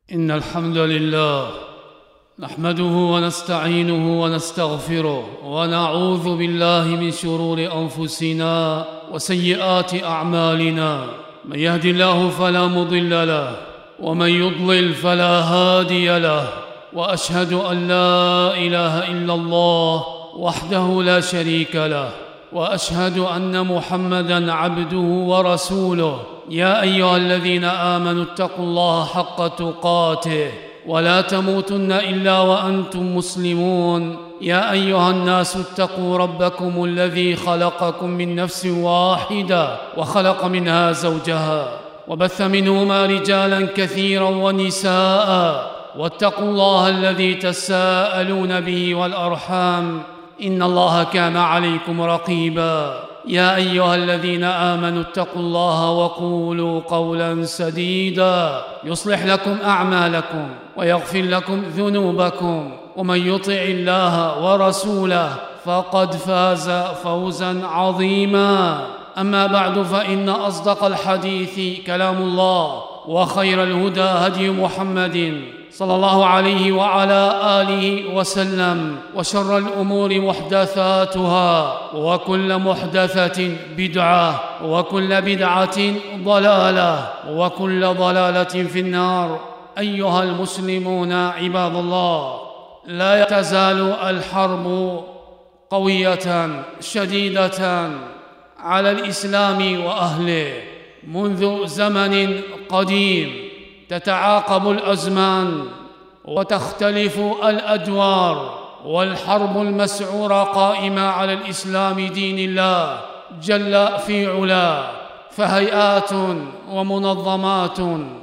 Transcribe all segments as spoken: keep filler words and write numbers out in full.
إن الحمد لله نحمده ونستعينه ونستغفره ونعوذ بالله من شرور أنفسنا وسيئات أعمالنا. من يهد الله فلا مضل له ومن يضلل فلا هادي له، وأشهد أن لا إله إلا الله وحده لا شريك له، وأشهد أن محمدًا عبده ورسوله. يا أيها الذين آمنوا اتقوا الله حق تقاته ولا تموتن إلا وأنتم مسلمون. يا أيها الناس اتقوا ربكم الذي خلقكم من نفس واحدة وخلق منها زوجها وبث منهما رجالا كثيرا ونساء، واتقوا الله الذي تساءلون به والأرحام إن الله كان عليكم رقيبا. يا أيها الذين آمنوا اتقوا الله وقولوا قولا سديدا يصلح لكم أعمالكم ويغفر لكم ذنوبكم، ومن يطع الله ورسوله فقد فاز فوزا عظيما. أما بعد، فإن أصدق الحديث كلام الله، وخير الهدى هدي محمد صلى الله عليه وعلى آله وسلم، وشر الأمور محدثاتها، وكل محدثة بدعة، وكل بدعة ضلالة، وكل ضلالة في النار. أيها المسلمون عباد الله، لا تزال الحرب قوية شديدة على الإسلام وأهله منذ زمن قديم. تتعاقب الأزمان وتختلف الأدوار، والحرب المسعورة قائمة على الإسلام دين الله جل في علاه، فهيئات ومنظمات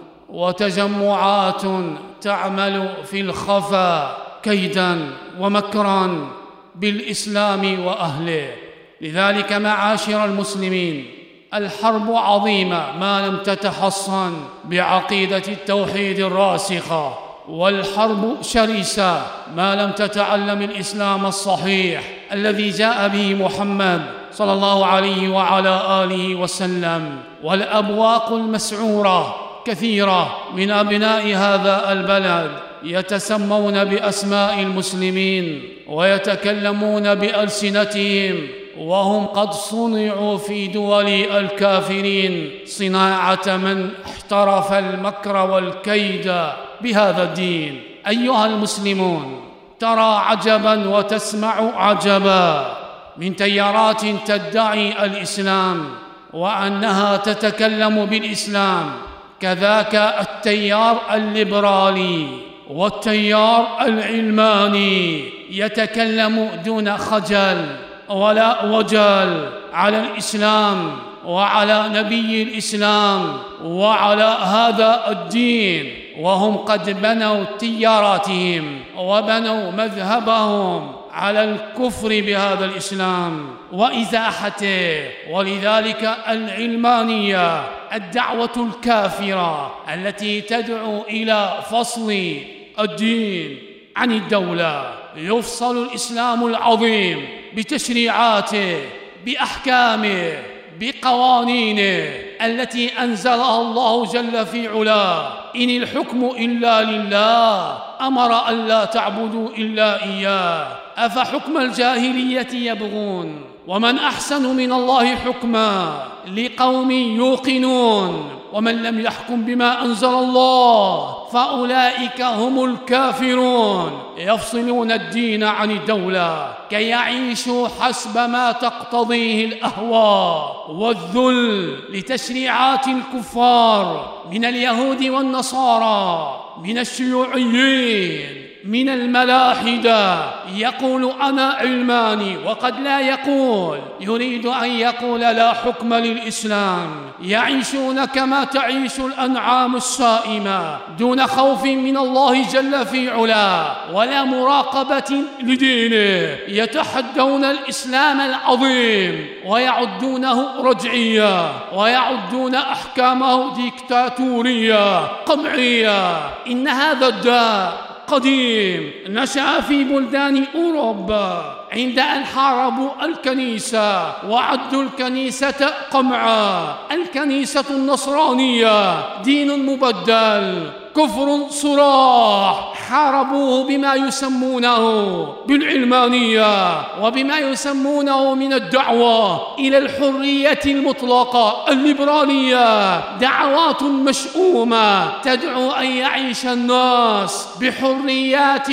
وتجمعات تعمل في الخفا كيداً ومكراً بالإسلام وأهله. لذلك معاشر المسلمين، الحرب عظيمة ما لم تتحصن بعقيدة التوحيد الراسخة، والحرب شرسة ما لم تتعلم الإسلام الصحيح الذي جاء به محمد صلى الله عليه وعلى آله وسلم. والأبواق المسعورة كثيرة من أبناء هذا البلد يتسمون بأسماء المسلمين ويتكلمون بألسنتهم، وهم قد صنعوا في دول الكافرين صناعة من احترف المكر والكيد بهذا الدين. أيها المسلمون، ترى عجباً وتسمع عجباً من تيارات تدعي الإسلام وأنها تتكلم بالإسلام، كذاك التيار الليبرالي والتيار العلماني يتكلم دون خجل ولا وجل على الإسلام وعلى نبي الإسلام وعلى هذا الدين، وهم قد بنوا تياراتهم وبنوا مذهبهم على الكفر بهذا الإسلام وإزاحته. ولذلك العلمانية، الدعوة الكافرة التي تدعو إلى فصل الدين عن الدولة، يفصل الإسلام العظيم بتشريعاته بأحكامه بقوانينه التي أنزلها الله جل في علاه. إن الحكم إلا لله، أمر أن لا تعبدوا إلا إياه، أفحكم الجاهلية يبغون ومن أحسن من الله حكما لقوم يوقنون. ومن لم يحكم بما أنزل الله فأولئك هم الكافرون. يفصلون الدين عن الدولة كي يعيشوا حسب ما تقتضيه الأهواء والذل لتشريعات الكفار من اليهود والنصارى، من الشيوعيين، من الملاحدة. يقول أنا علماني وقد لا يقول، يريد أن يقول لا حكم للإسلام. يعيشون كما تعيش الأنعام السائمة دون خوف من الله جل في علاه ولا مراقبة لدينه. يتحدون الإسلام العظيم ويعدونه رجعية، ويعدون أحكامه ديكتاتورية قمعية. إن هذا الداء قديم نشأ في بلدان أوروبا عند أن حاربوا الكنيسة وعدوا الكنيسة قمعا. الكنيسة النصرانية دين مبدل كفر صراح، حاربوه بما يسمونه بالعلمانية وبما يسمونه من الدعوة إلى الحرية المطلقة الليبرالية، دعوات مشؤومة تدعو أن يعيش الناس بحريات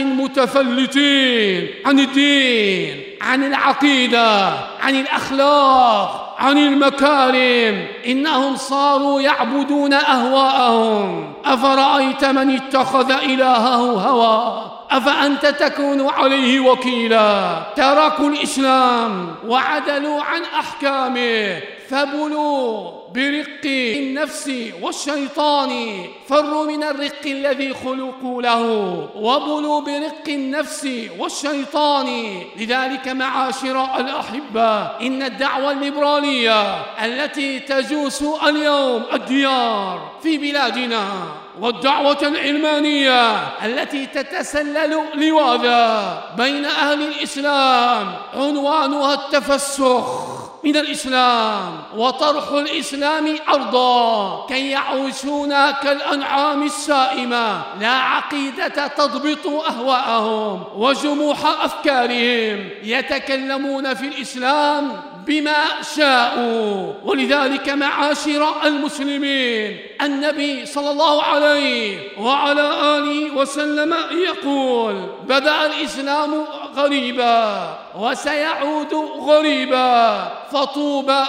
متفلتين عن الدين، عن العقيدة، عن الأخلاق، عن المكارم. إنهم صاروا يعبدون أهواءهم. أفرأيت من اتخذ إلهه هواه أفأنت تكون عليه وكيلا. تركوا الإسلام وعدلوا عن أحكامه، فبلوا برق النفس والشيطان، فروا من الرق الذي خلقوا له وبلوا برق النفس والشيطان. لذلك معاشر الأحبة، إن الدعوة الليبرالية التي تجوس اليوم الديار في بلادنا والدعوة العلمانية التي تتسلل لواذا بين أهل الإسلام عنوانها التفسخ من الإسلام وطرح الإسلام أرضا كي يعيشون كالأنعام السائمة، لا عقيدة تضبط أهواءهم وجموح أفكارهم، يتكلمون في الإسلام بما شاءوا. ولذلك معاشر المسلمين، النبي صلى الله عليه وعلى آله وسلم يقول: بدأ الإسلام غريبا وسيعود غريبا، فطوبى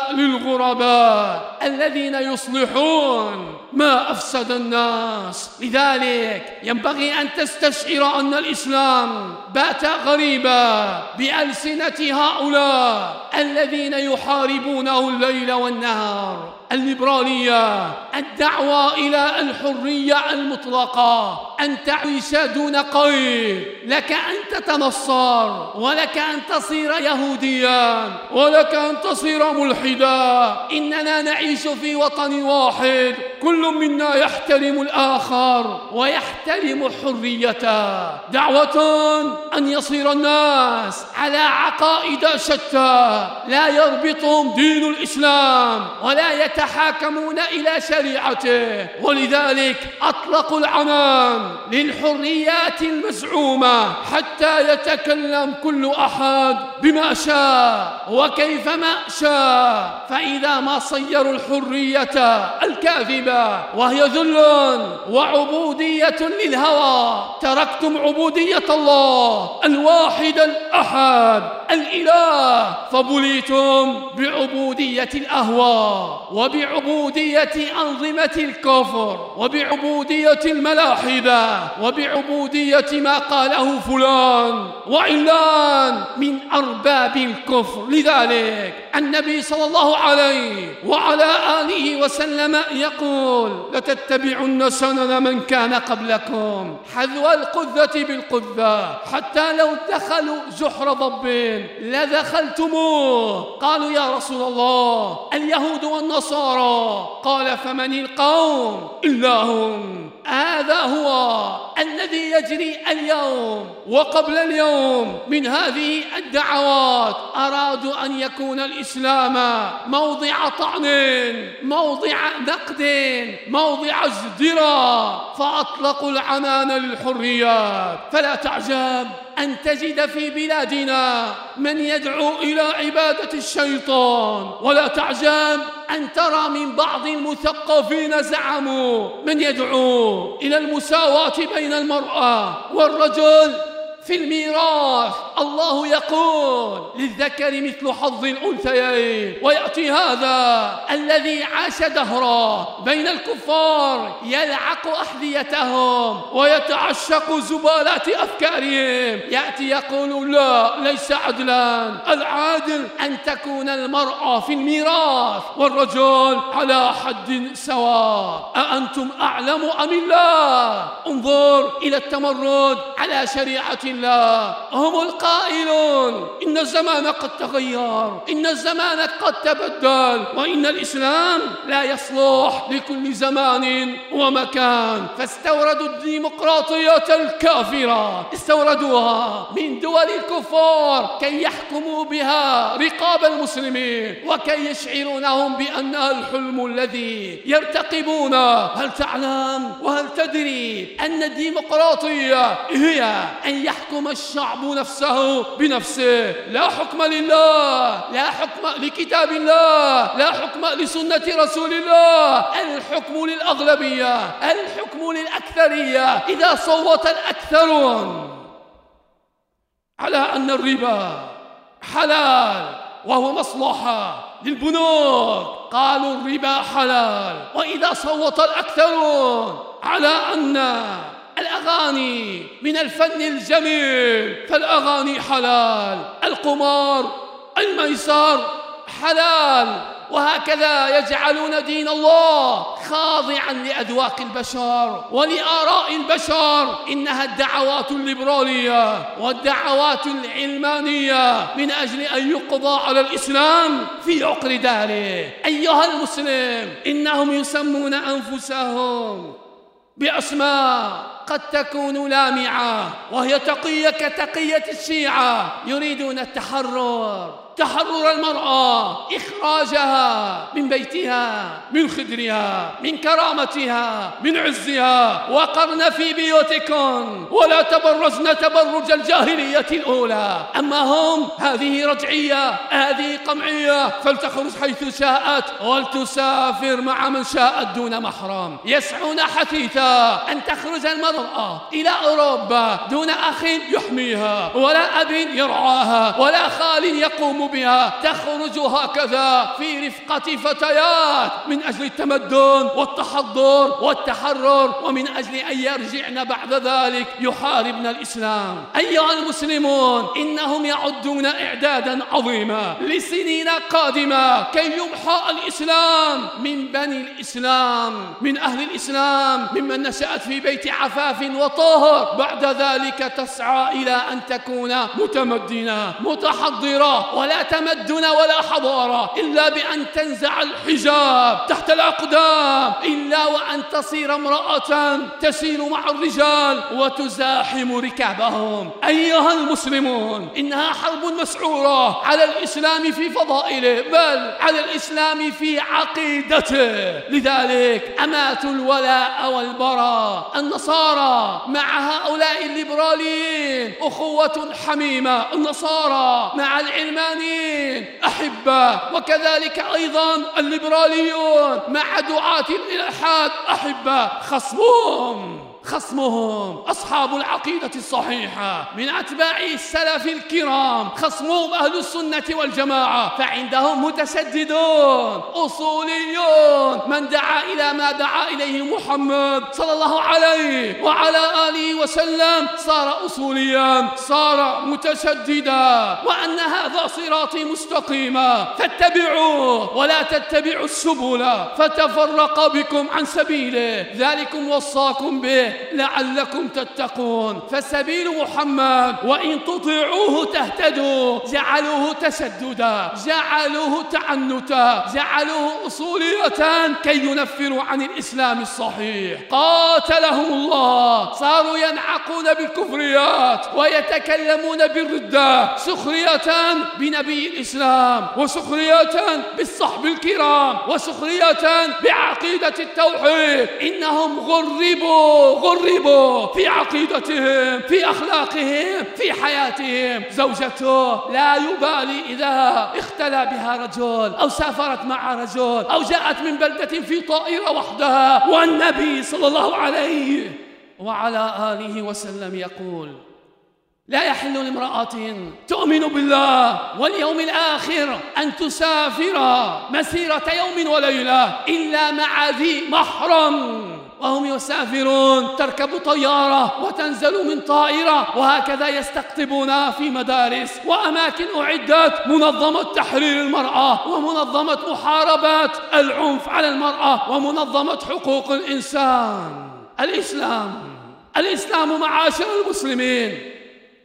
للغرباء الذين يصلحون ما أفسد الناس. لذلك ينبغي أن تستشعر أن الإسلام بات غريبا بألسنة هؤلاء الذين يحاربونه الليل والنهار. الليبرالية، الدعوة إلى الحرية المطلقة، أن تعيش دون قيد، لك أن تتنصر ولك أن تصير يهوديا ولك أن تصير ملحدا. إننا نعيش في وطن واحد، كل منا يحترم الآخر ويحترم حريته. دعوة أن يصير الناس على عقائد شتى لا يربطهم دين الإسلام ولا يتحكمون يتحاكمون إلى شريعته. ولذلك أطلقوا العنان للحريات المزعومة حتى يتكلم كل أحد بما شاء وكيفما شاء. فإذا ما صيروا الحرية الكاذبة وهي ذل وعبودية للهوى، تركتم عبودية الله الواحد الأحد الإله، فبليتم بعبودية الأهواء وبعبودية أنظمة الكفر وبعبودية الملاحدة وبعبودية ما قاله فلان وعلان من أرباب الكفر. لذلك النبي صلى الله عليه وعلى آله وسلم يقول: لتتبعن سنن من كان قبلكم حذو القذة بالقذة، حتى لو دخلوا جحر ضب لدخلتموه. قالوا: يا رسول الله، اليهود والنصارى؟ قال: فمن القوم إلا هم. هذا هو الذي يجري اليوم وقبل اليوم من هذه الدعوات. أرادوا أن يكون الإسلام موضع طعن، موضع نقد، موضع ازدراء، فأطلقوا العنان للحريات. فلا تعجب أن تجد في بلادنا من يدعو إلى عبادة الشيطان، ولا تعجب أن ترى من بعض المثقفين زعموا من يدعو إلى المساواة بين المرأة والرجل في الميراث. الله يقول: للذكر مثل حظ الأنثيين. ويأتي هذا الذي عاش دهرا بين الكفار يلعق أحذيتهم ويتعشق زبالات أفكارهم، يأتي يقول: لا، ليس عدلا، العادل أن تكون المرأة في الميراث والرجل على حد سواء. أأنتم أعلم أم الله؟ انظر إلى التمرد على شريعة الله. هم القائلون إن الزمان قد تغير، إن الزمان قد تبدل، وإن الإسلام لا يصلح لكل زمان ومكان. فاستوردوا الديمقراطية الكافرة، استوردوها من دول الكفار كي يحكموا بها رقاب المسلمين وكي يشعرونهم بأنها الحلم الذي يرتقبون. هل تعلم وهل تدري أن الديمقراطية هي أن يحكم الشعب نفسه بنفسه؟ لا حكم لله، لا حكم لكتاب الله، لا حكم لسنة رسول الله. الحكم للأغلبية، الحكم للأكثرية. إذا صوت الأكثرون على أن الربا حلال وهو مصلحة للبنوك قالوا الربا حلال، وإذا صوت الأكثرون على أن الأغاني من الفن الجميل فالأغاني حلال، القمار الميسر حلال، وهكذا يجعلون دين الله خاضعا لأذواق البشر ولآراء البشر. إنها الدعوات الليبرالية والدعوات العلمانية من أجل أن يقضى على الإسلام في عقر داره. أيها المسلم، إنهم يسمون أنفسهم بأسماء قد تكون لامعة وهي تقية كتقية الشيعة. يريدون التحرر، تحرر المرأة، إخراجها من بيتها، من خدرها، من كرامتها، من عزها. وقرن في بيوتكن ولا تبرزن تبرج الجاهلية الأولى. أما هم هذه رجعية، هذه قمعية، فلتخرج حيث شاءت ولتسافر مع من شاءت دون محرم. يسعون حثيثا أن تخرج المرأة إلى أوروبا دون أخ يحميها ولا أب يرعاها ولا خال يقوم بها. تخرج هكذا في رفقة فتيات من أجل التمدن والتحضر والتحرر، ومن أجل أن يرجعن بعد ذلك يحاربن الإسلام. أيها المسلمون، إنهم يعدون إعدادا عظيما لسنين قادمة كي يمحى الإسلام من بني الإسلام، من أهل الإسلام، ممن نشأت في بيت عفاف وطهر. بعد ذلك تسعى إلى أن تكون متمدنة متحضرة، ولا تمدن ولا حضارة إلا بأن تنزع الحجاب تحت الأقدام، إلا وأن تصير امرأة تسير مع الرجال وتزاحم ركابهم. أيها المسلمون، إنها حرب مسعورة على الإسلام في فضائله، بل على الإسلام في عقيدته. لذلك أماتوا الولاء والبراء. النصارى مع هؤلاء الليبراليين أخوة حميمة، النصارى مع العلمانيين أحبة، وكذلك أيضا الليبراليون مع دعاة الإلحاد أحبة. خصمهم خصمهم أصحاب العقيدة الصحيحة من أتباع السلف الكرام، خصمهم أهل السنة والجماعة، فعندهم متشددون أصوليون. من دعا إلى ما دعا إليه محمد صلى الله عليه وعلى آله وسلم صار أصوليا، صار متشددا. وأن هذا صراطي مستقيما فاتبعوه ولا تتبعوا السبل فتفرق بكم عن سبيله، ذلكم وصاكم به لعلكم تتقون. فسبيل محمد وإن تطيعوه تهتدوا جعلوه تشددا، جعلوه تعنتا، جعلوه أصولية كي ينفروا عن الإسلام الصحيح. قاتلهم الله، صاروا ينعقون بالكفريات ويتكلمون بالردة، سخرية بنبي الإسلام، وسخرية بالصحب الكرام، وسخرية بعقيدة التوحيد. إنهم غربوا غربوا في عقيدتهم، في أخلاقهم، في حياتهم. زوجته لا يبالي إذا اختلى بها رجل أو سافرت مع رجل أو جاءت من بلدة في طائرة وحدها. والنبي صلى الله عليه وعلى آله وسلم يقول: لا يحل لامرأة تؤمن بالله واليوم الآخر أن تسافر مسيرة يوم وليلة إلا مع ذي محرم. وهم يسافرون تركب طيارة وتنزل من طائرة، وهكذا يستقطبون في مدارس وأماكن أعدت منظمة تحرير المرأة ومنظمة محاربة العنف على المرأة ومنظمة حقوق الإنسان. الإسلام الإسلام معاشر المسلمين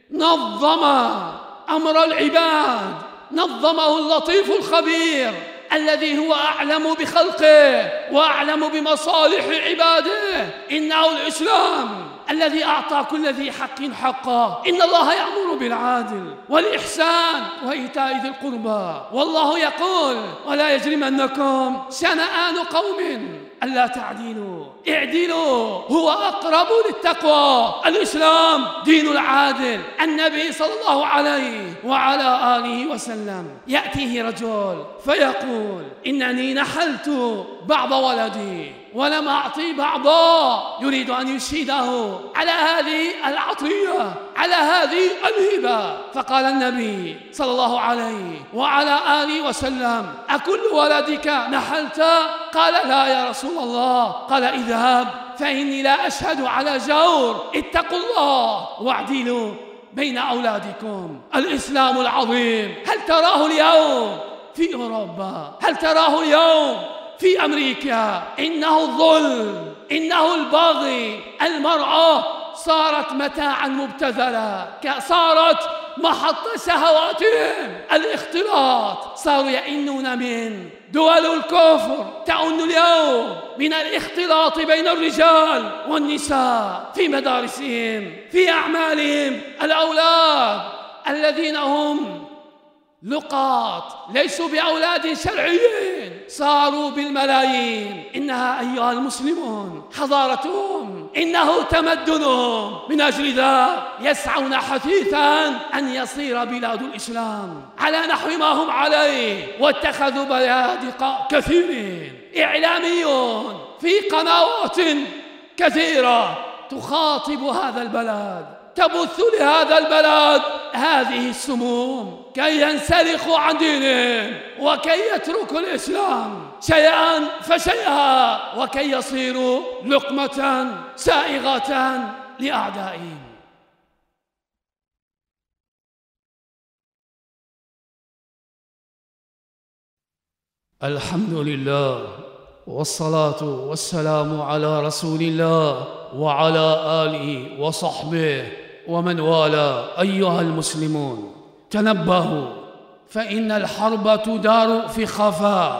نظم أمر العباد، نظمه اللطيف الخبير الذي هو أعلم بخلقه وأعلم بمصالح عباده. إنه الإسلام الذي أعطى كل ذي حق حقه. إن الله يأمر بالعدل والإحسان وإيتاء ذي القربى، والله يقول: ولا يجرمنكم شنآن قوم ألا تعدلوا اعدلوا هو أقرب للتقوى. الإسلام دين العادل. النبي صلى الله عليه وعلى آله وسلم يأتيه رجل فيقول: إنني نحلت بعض ولدي ولم أعطي بعضا، يريد أن يشهده على هذه العطية، على هذه الهبة. فقال النبي صلى الله عليه وعلى آله وسلم: أكل ولدك نحلت؟ قال: لا يا رسول الله. قال: اذهب فإني لا أشهد على جور، اتقوا الله واعدلوا بين أولادكم. الإسلام العظيم هل تراه اليوم في أوروبا؟ هل تراه اليوم في أمريكا؟ إنه الظلم، إنه البغي. المرأة صارت متاعا مبتذلا، صارت محط شهواتهم. الاختلاط، صاروا يئنون من دول الكفر، تئن اليوم من الاختلاط بين الرجال والنساء في مدارسهم، في أعمالهم. الأولاد الذين هم لقاط ليسوا بأولاد شرعيين صاروا بالملايين. إنها أيها المسلمون حضارتهم، إنه تمدنهم. من أجل ذا يسعون حثيثا أن يصير بلاد الإسلام على نحو ما هم عليه، واتخذوا بيادق كثيرين إعلاميون في قنوات كثيرة تخاطب هذا البلد، تبث لهذا البلد هذه السموم كي ينسلخوا عن دينهم وكي يتركوا الإسلام شيئا فشيئا، وكي يصيروا لقمة سائغة لأعدائهم. الحمد لله والصلاة والسلام على رسول الله وعلى آله وصحبه ومن والاه. أيها المسلمون تنبهوا، فإن الحرب تدار في خفاء.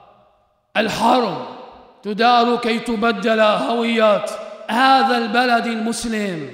الحرب تدار كي تبدل هوية هذا البلد المسلم.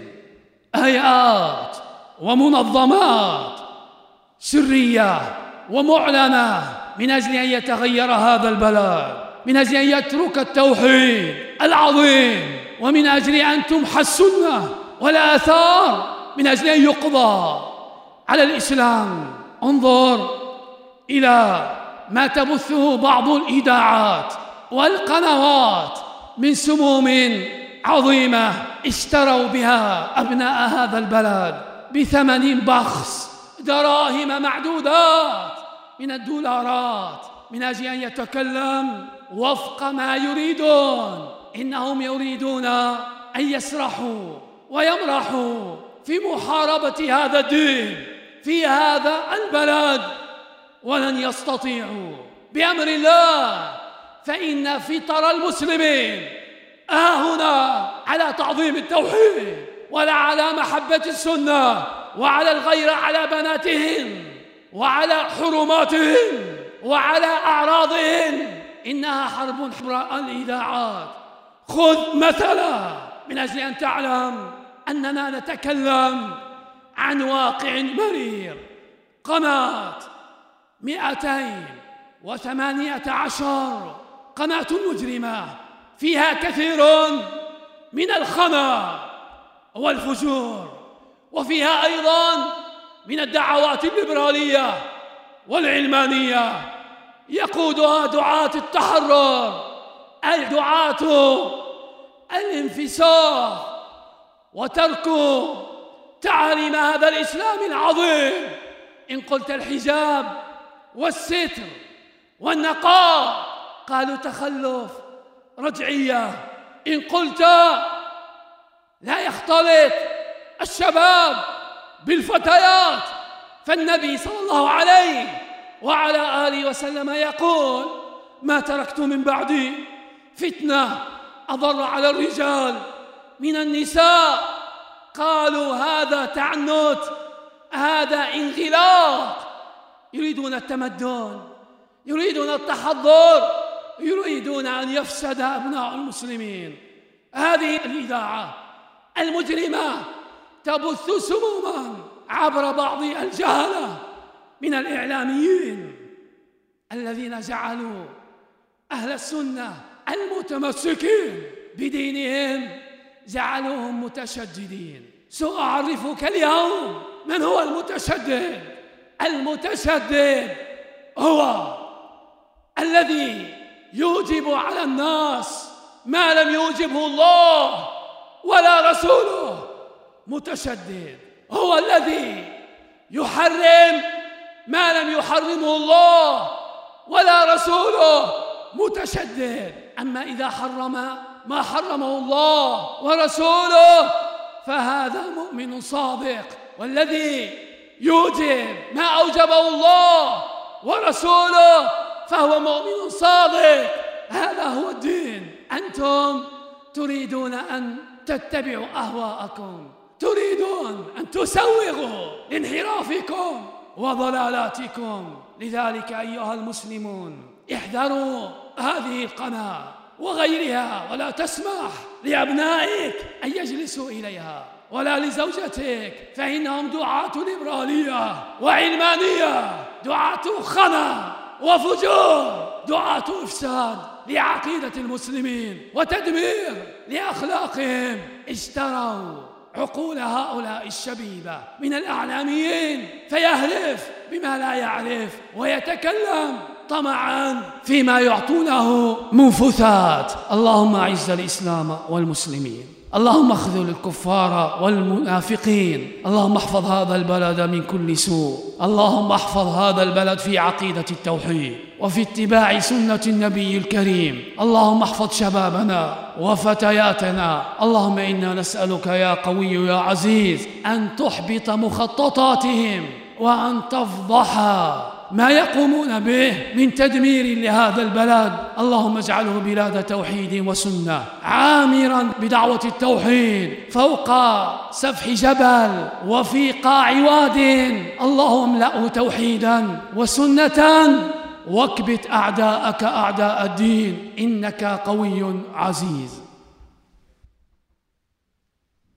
هيئات ومنظمات سرية ومعلنة من أجل أن يتغير هذا البلد، من أجل أن يترك التوحيد العظيم، ومن أجل أن تمحى السنة والآثار، من أجل أن يقضى على الإسلام. انظر إلى ما تبثه بعض الإذاعات والقنوات من سموم عظيمة اشتروا بها أبناء هذا البلد بثمن بخس، دراهم معدودات من الدولارات، من أجل أن يتكلم وفق ما يريدون. إنهم يريدون أن يسرحوا ويمرحوا في محاربة هذا الدين في هذا البلد، ولن يستطيعوا بأمر الله. فإن فطر المسلمين ها هنا على تعظيم التوحيد، ولا على محبة السنة، وعلى الغيرة على بناتهم، وعلى حرماتهم، وعلى أعراضهم. إنها حرب حمراء الإذاعات. خذ مثلا من أجل أن تعلم أننا نتكلم عن واقع مرير. قناة مئتين وثمانية عشر، قناة مجرمة فيها كثير من الخنا والفجور، وفيها أيضا من الدعوات الليبرالية والعلمانية يقودها دعاة التحرر، أي دعاة الانفساخ وترك تعاليم هذا الإسلام العظيم. إن قلت الحجاب والستر والنقاء قالوا تخلف، رجعية. إن قلت لا يختلط الشباب بالفتيات، فالنبي صلى الله عليه وعلى آله وسلم يقول: ما تركت من بعدي فتنة أضر على الرجال من النساء. قالوا هذا تعنت، هذا انغلاق، يريدون التمدن، يريدون التحضر، يريدون أن يفسد أبناء المسلمين. هذه الإذاعة المجرمة تبث سموما عبر بعض الجهلة من الإعلاميين الذين جعلوا أهل السنة المتمسكين بدينهم جعلوهم متشددين. سأعرفك اليوم من هو المتشدد. المتشدد هو الذي يوجب على الناس ما لم يوجبه الله ولا رسوله. متشدد هو الذي يحرم ما لم يحرمه الله ولا رسوله. متشدد. أما إذا حرم ما حرمه الله ورسوله فهذا مؤمن صادق. والذي يوجب ما أوجبه الله ورسوله فهو مؤمن صادق. هذا هو الدين. أنتم تريدون أن تتبعوا أهواءكم، تريدون أن تسوغوا لانحرافكم وضلالاتكم. لذلك أيها المسلمون احذروا هذه القناة وغيرها، ولا تسمح لأبنائك أن يجلسوا إليها ولا لزوجتك، فإنهم دعاة ليبرالية وعلمانية، دعاة خنا وفجور، دعاة إفساد لعقيدة المسلمين وتدمير لأخلاقهم. اشتروا عقول هؤلاء الشبيبة من الإعلاميين فيهلف بما لا يعرف ويتكلم طمعا فيما يعطونه منفثات. اللهم أعز الإسلام والمسلمين، اللهم اخذل الكفار والمنافقين، اللهم احفظ هذا البلد من كل سوء، اللهم احفظ هذا البلد في عقيدة التوحيد وفي اتباع سنة النبي الكريم، اللهم احفظ شبابنا وفتياتنا. اللهم إنا نسألك يا قوي يا عزيز أن تحبط مخططاتهم وأن تفضح ما يقومون به من تدمير لهذا البلد. اللهم اجعله بلاد توحيد وسنة، عامرا بدعوة التوحيد فوق سفح جبل وفي قاع واد. اللهم املأه توحيدا وسنة واكبت أعداءك أعداء الدين، إنك قوي عزيز.